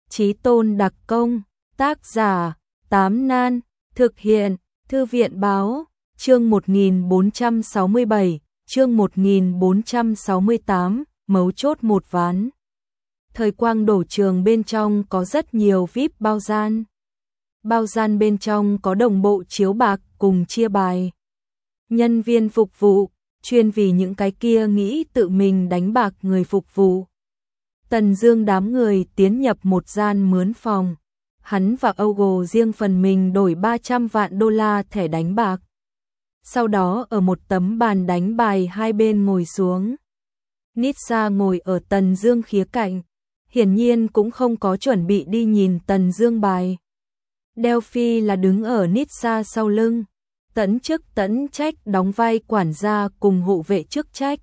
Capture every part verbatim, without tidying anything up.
Chí Tôn đặc công, tác giả, Tám Nan, thực hiện, Thư viện báo, chương một nghìn bốn trăm sáu mươi bảy, chương một nghìn bốn trăm sáu mươi tám, mấu chốt một ván. Thời quang đổ trường bên trong có rất nhiều vi ai pi bao gian. Bao gian bên trong có đồng bộ chiếu bạc cùng chia bài. Nhân viên phục vụ, chuyên vì những cái kia nghĩ tự mình đánh bạc người phục vụ. Tần Dương đám người tiến nhập một gian mướn phòng. Hắn và Ogo riêng phần mình đổi ba trăm vạn đô la thẻ đánh bạc. Sau đó ở một tấm bàn đánh bài hai bên ngồi xuống. Nitsa ngồi ở Tần Dương khía cạnh, hiển nhiên cũng không có chuẩn bị đi nhìn Tần Dương bài. Delphi là đứng ở Nitsa sau lưng, tẫn chức tẫn trách đóng vai quản gia cùng hộ vệ chức trách.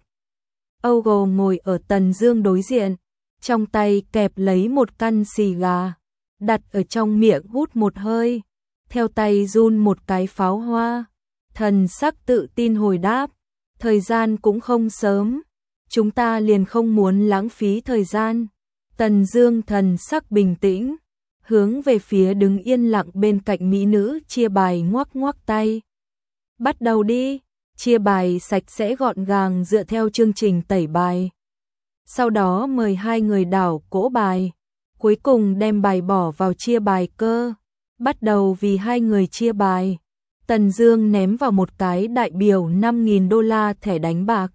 Ogo ngồi ở Tần Dương đối diện, trong tay kẹp lấy một căn xì gà, đặt ở trong miệng hút một hơi, theo tay run một cái pháo hoa, thần sắc tự tin hồi đáp, thời gian cũng không sớm, chúng ta liền không muốn lãng phí thời gian. Tần Dương thần sắc bình tĩnh, hướng về phía đứng yên lặng bên cạnh mỹ nữ chia bài ngoắc ngoắc tay. Bắt đầu đi, chia bài sạch sẽ gọn gàng dựa theo chương trình tẩy bài. Sau đó mời hai người đảo cỗ bài, cuối cùng đem bài bỏ vào chia bài cơ. Bắt đầu vì hai người chia bài. Tần Dương ném vào một cái đại biểu năm nghìn đô la thẻ đánh bạc.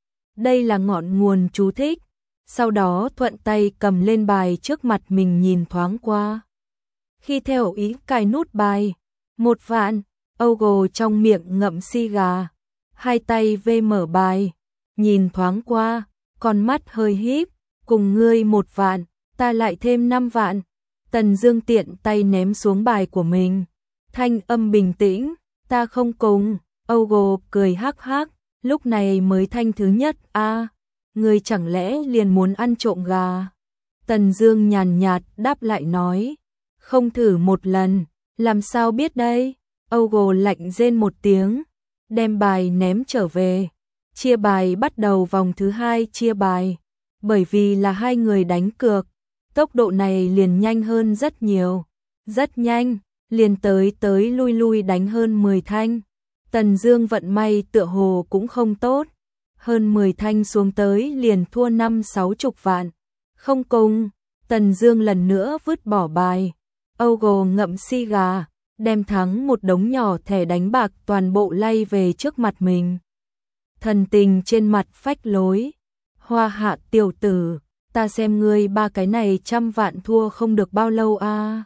Đây là ngọn nguồn chú thích. Sau đó thuận tay cầm lên bài trước mặt mình nhìn thoáng qua. Khi theo ý cài nút bài, một vạn, Ogo trong miệng ngậm xì gà, hai tay vê mở bài, nhìn thoáng qua, con mắt hơi híp, cùng ngươi một vạn, ta lại thêm năm vạn. Tần Dương tiện tay ném xuống bài của mình, thanh âm bình tĩnh, ta không cùng. Ogo cười hắc hắc, lúc này mới thanh thứ nhất a, à, ngươi chẳng lẽ liền muốn ăn trộm gà? Tần Dương nhàn nhạt đáp lại nói, không thử một lần, làm sao biết đây? Ogo lạnh rên một tiếng, đem bài ném trở về. Chia bài bắt đầu vòng thứ hai chia bài. Bởi vì là hai người đánh cược, tốc độ này liền nhanh hơn rất nhiều. Rất nhanh, liền tới tới lui lui đánh hơn mười thanh. Tần Dương vận may tựa hồ cũng không tốt. Hơn mười thanh xuống tới liền thua năm sáu chục vạn. Không cùng, Tần Dương lần nữa vứt bỏ bài. Ogo ngậm xì gà, đem thắng một đống nhỏ thẻ đánh bạc toàn bộ lay về trước mặt mình. Thần tình trên mặt phách lối. Hoa Hạ tiểu tử, ta xem ngươi ba cái này trăm vạn thua không được bao lâu a. À.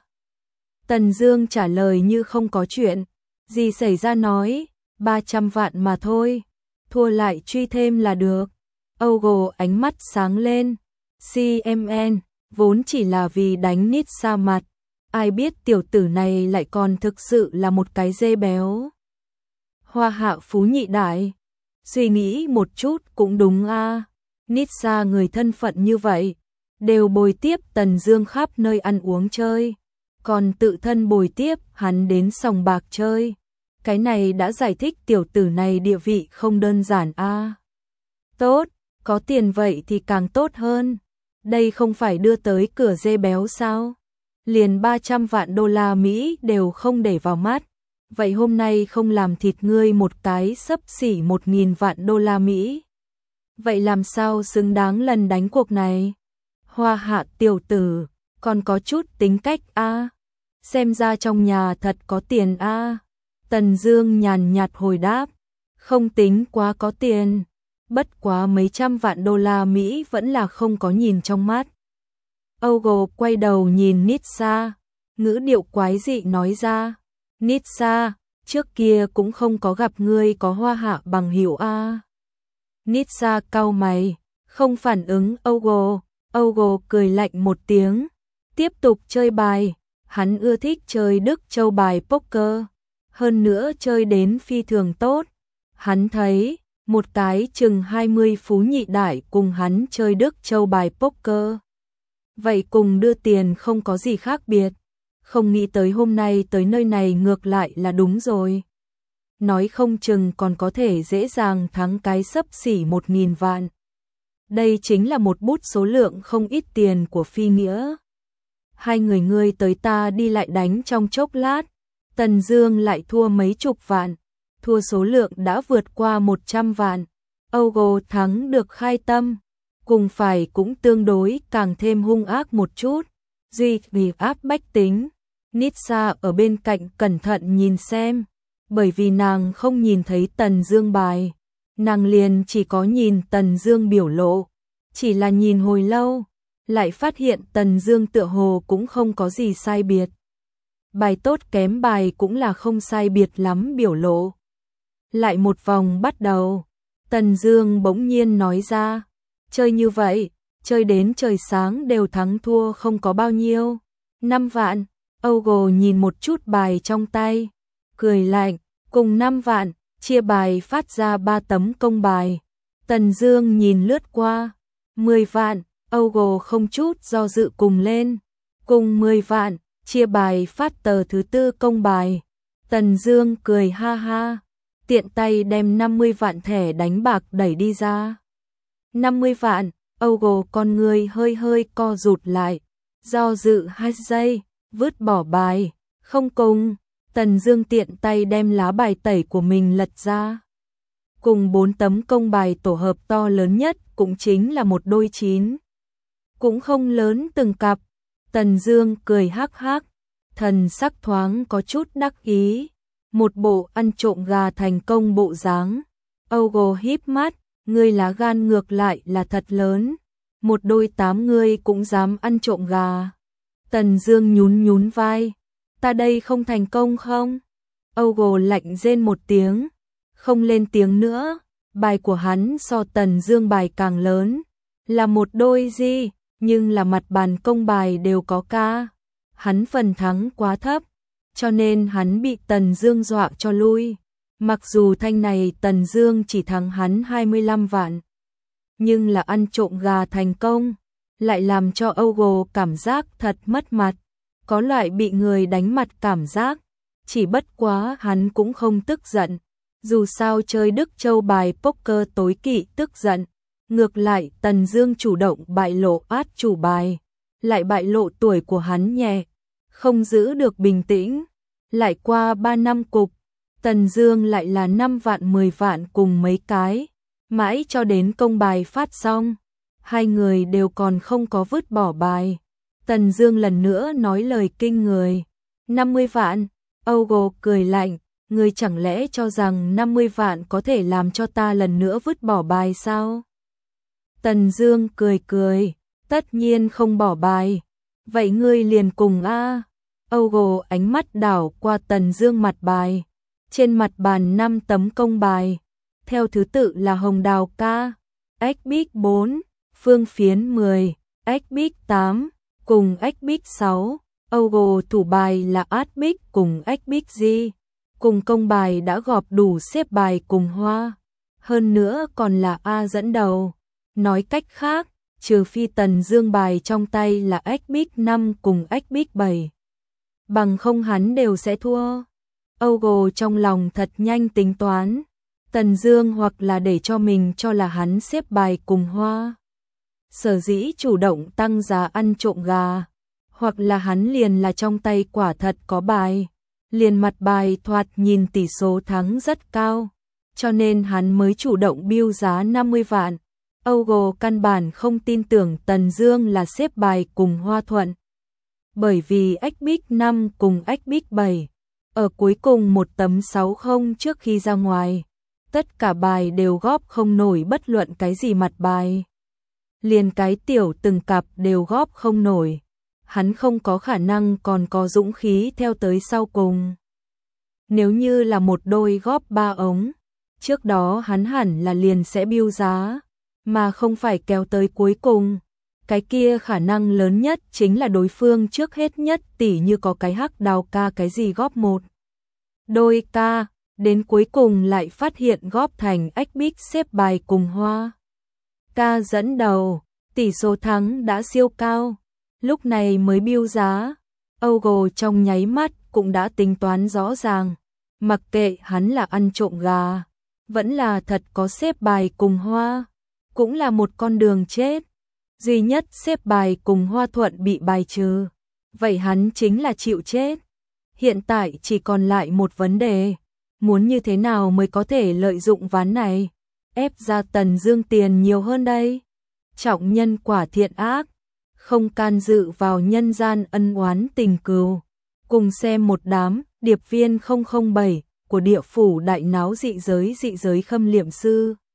Tần Dương trả lời như không có chuyện gì xảy ra nói, ba trăm vạn mà thôi, thua lại truy thêm là được. Ogo ánh mắt sáng lên, xê em en, vốn chỉ là vì đánh Nitsa mặt, ai biết tiểu tử này lại còn thực sự là một cái dê béo. Hoa Hạ phú nhị đại, suy nghĩ một chút cũng đúng a. À. Nitsa người thân phận như vậy, đều bồi tiếp Tần Dương khắp nơi ăn uống chơi, còn tự thân bồi tiếp hắn đến sòng bạc chơi. Cái này đã giải thích tiểu tử này địa vị không đơn giản a. À. Tốt, có tiền vậy thì càng tốt hơn. Đây không phải đưa tới cửa dê béo sao? Liền ba trăm vạn đô la Mỹ đều không để vào mắt. Vậy hôm nay không làm thịt ngươi một cái xấp xỉ một nghìn vạn đô la Mỹ. Vậy làm sao xứng đáng lần đánh cuộc này? Hoa Hạ tiểu tử, còn có chút tính cách a. À. Xem ra trong nhà thật có tiền a. À. Tần Dương nhàn nhạt hồi đáp, không tính quá có tiền, bất quá mấy trăm vạn đô la Mỹ vẫn là không có nhìn trong mắt. Ogo quay đầu nhìn Nitsa, ngữ điệu quái dị nói ra, Nitsa, trước kia cũng không có gặp ngươi có Hoa Hạ bằng hữu a. À. Nitsa cau mày, không phản ứng Ogo. Ogo cười lạnh một tiếng, tiếp tục chơi bài. Hắn ưa thích chơi Đức Châu bài poker, hơn nữa chơi đến phi thường tốt. Hắn thấy một cái chừng hai mươi phú nhị đại cùng hắn chơi Đức Châu bài poker, vậy cùng đưa tiền không có gì khác biệt. Không nghĩ tới hôm nay tới nơi này ngược lại là đúng rồi. Nói không chừng còn có thể dễ dàng thắng cái xấp xỉ một nghìn vạn. Đây chính là một bút số lượng không ít tiền của phi nghĩa. hai người ngươi tới ta đi lại đánh trong chốc lát, Tần Dương lại thua mấy chục vạn, thua số lượng đã vượt qua một trăm vạn. Ogo thắng được khai tâm, cùng phải cũng tương đối càng thêm hung ác một chút, duy vì áp bách tính. Nitsa ở bên cạnh cẩn thận nhìn xem, bởi vì nàng không nhìn thấy Tần Dương bài, nàng liền chỉ có nhìn Tần Dương biểu lộ, chỉ là nhìn hồi lâu, lại phát hiện Tần Dương tựa hồ cũng không có gì sai biệt. Bài tốt kém bài cũng là không sai biệt lắm biểu lộ. Lại một vòng bắt đầu, Tần Dương bỗng nhiên nói ra, chơi như vậy, chơi đến trời sáng đều thắng thua không có bao nhiêu. năm vạn, Ogo nhìn một chút bài trong tay, cười lạnh, cùng năm vạn, chia bài phát ra ba tấm công bài. Tần Dương nhìn lướt qua, mười vạn, Ogo không chút do dự cùng lên, cùng mười vạn, chia bài phát tờ thứ tư công bài. Tần Dương cười ha ha, tiện tay đem năm mươi vạn thẻ đánh bạc đẩy đi ra. năm mươi vạn, Ogo con người hơi hơi co rụt lại, do dự hai giây, vứt bỏ bài, không cùng. Tần Dương tiện tay đem lá bài tẩy của mình lật ra. Cùng bốn tấm công bài tổ hợp to lớn nhất cũng chính là một đôi chín. Cũng không lớn từng cặp. Tần Dương cười hắc hắc, thần sắc thoáng có chút đắc ý, một bộ ăn trộm gà thành công bộ dáng. Ogo híp mắt, ngươi lá gan ngược lại là thật lớn, một đôi tám ngươi cũng dám ăn trộm gà. Tần Dương nhún nhún vai, ta đây không thành công không? Ogo lạnh rên một tiếng, không lên tiếng nữa. Bài của hắn so Tần Dương bài càng lớn, là một đôi gì, nhưng là mặt bàn công bài đều có ca. Hắn phần thắng quá thấp, cho nên hắn bị Tần Dương dọa cho lui. Mặc dù thanh này Tần Dương chỉ thắng hắn hai mươi lăm vạn, nhưng là ăn trộm gà thành công, lại làm cho Ogo cảm giác thật mất mặt, có loại bị người đánh mặt cảm giác. Chỉ bất quá hắn cũng không tức giận, dù sao chơi Đức Châu bài poker tối kỵ tức giận. Ngược lại Tần Dương chủ động bại lộ át chủ bài, lại bại lộ tuổi của hắn nhẹ, không giữ được bình tĩnh. Lại qua ba năm cục, Tần Dương lại là năm vạn mười vạn cùng mấy cái, mãi cho đến công bài phát xong, hai người đều còn không có vứt bỏ bài. Tần Dương lần nữa nói lời kinh người, năm mươi vạn. Ogo cười lạnh, ngươi chẳng lẽ cho rằng năm mươi vạn có thể làm cho ta lần nữa vứt bỏ bài sao? Tần Dương cười cười, tất nhiên không bỏ bài. Vậy ngươi liền cùng a. Ogo ánh mắt đảo qua Tần Dương mặt bài. Trên mặt bàn năm tấm công bài, theo thứ tự là hồng đào ca, ếch bích bốn, phương phiến mười, ếch bích tám, cùng ếch bích sáu. Ogo thủ bài là át bích cùng ếch bích di, cùng công bài đã gọp đủ xếp bài cùng hoa. Hơn nữa còn là A dẫn đầu. Nói cách khác, trừ phi Tần Dương bài trong tay là ếch bích năm cùng ếch bích bảy, bằng không hắn đều sẽ thua. Ogo trong lòng thật nhanh tính toán, Tần Dương hoặc là để cho mình cho là hắn xếp bài cùng hoa, sở dĩ chủ động tăng giá ăn trộm gà, hoặc là hắn liền là trong tay quả thật có bài, liền mặt bài thoạt nhìn tỷ số thắng rất cao, cho nên hắn mới chủ động biêu giá năm mươi vạn. Ogo căn bản không tin tưởng Tần Dương là xếp bài cùng hoa thuận, bởi vì ếch bích năm cùng ếch bích bảy, ở cuối cùng một tấm sáu không trước khi ra ngoài, tất cả bài đều góp không nổi bất luận cái gì mặt bài. Liền cái tiểu từng cặp đều góp không nổi, hắn không có khả năng còn có dũng khí theo tới sau cùng. Nếu như là một đôi góp ba ống, trước đó hắn hẳn là liền sẽ biêu giá, mà không phải kéo tới cuối cùng. Cái kia khả năng lớn nhất chính là đối phương trước hết nhất tỉ như có cái hắc đào ca cái gì góp một đôi ca, đến cuối cùng lại phát hiện góp thành ếch bích xếp bài cùng hoa. Ca dẫn đầu, tỷ số thắng đã siêu cao, lúc này mới biêu giá. Ogo trong nháy mắt cũng đã tính toán rõ ràng, mặc kệ hắn là ăn trộm gà, vẫn là thật có xếp bài cùng hoa, cũng là một con đường chết. Duy nhất xếp bài cùng hoa thuận bị bài trừ, vậy hắn chính là chịu chết. Hiện tại chỉ còn lại một vấn đề, muốn như thế nào mới có thể lợi dụng ván này, ép ra Tần Dương tiền nhiều hơn đây. Trọng nhân quả thiện ác, không can dự vào nhân gian ân oán tình cừu. Cùng xem một đám điệp viên không không bảy của địa phủ đại náo dị giới dị giới khâm liệm sư.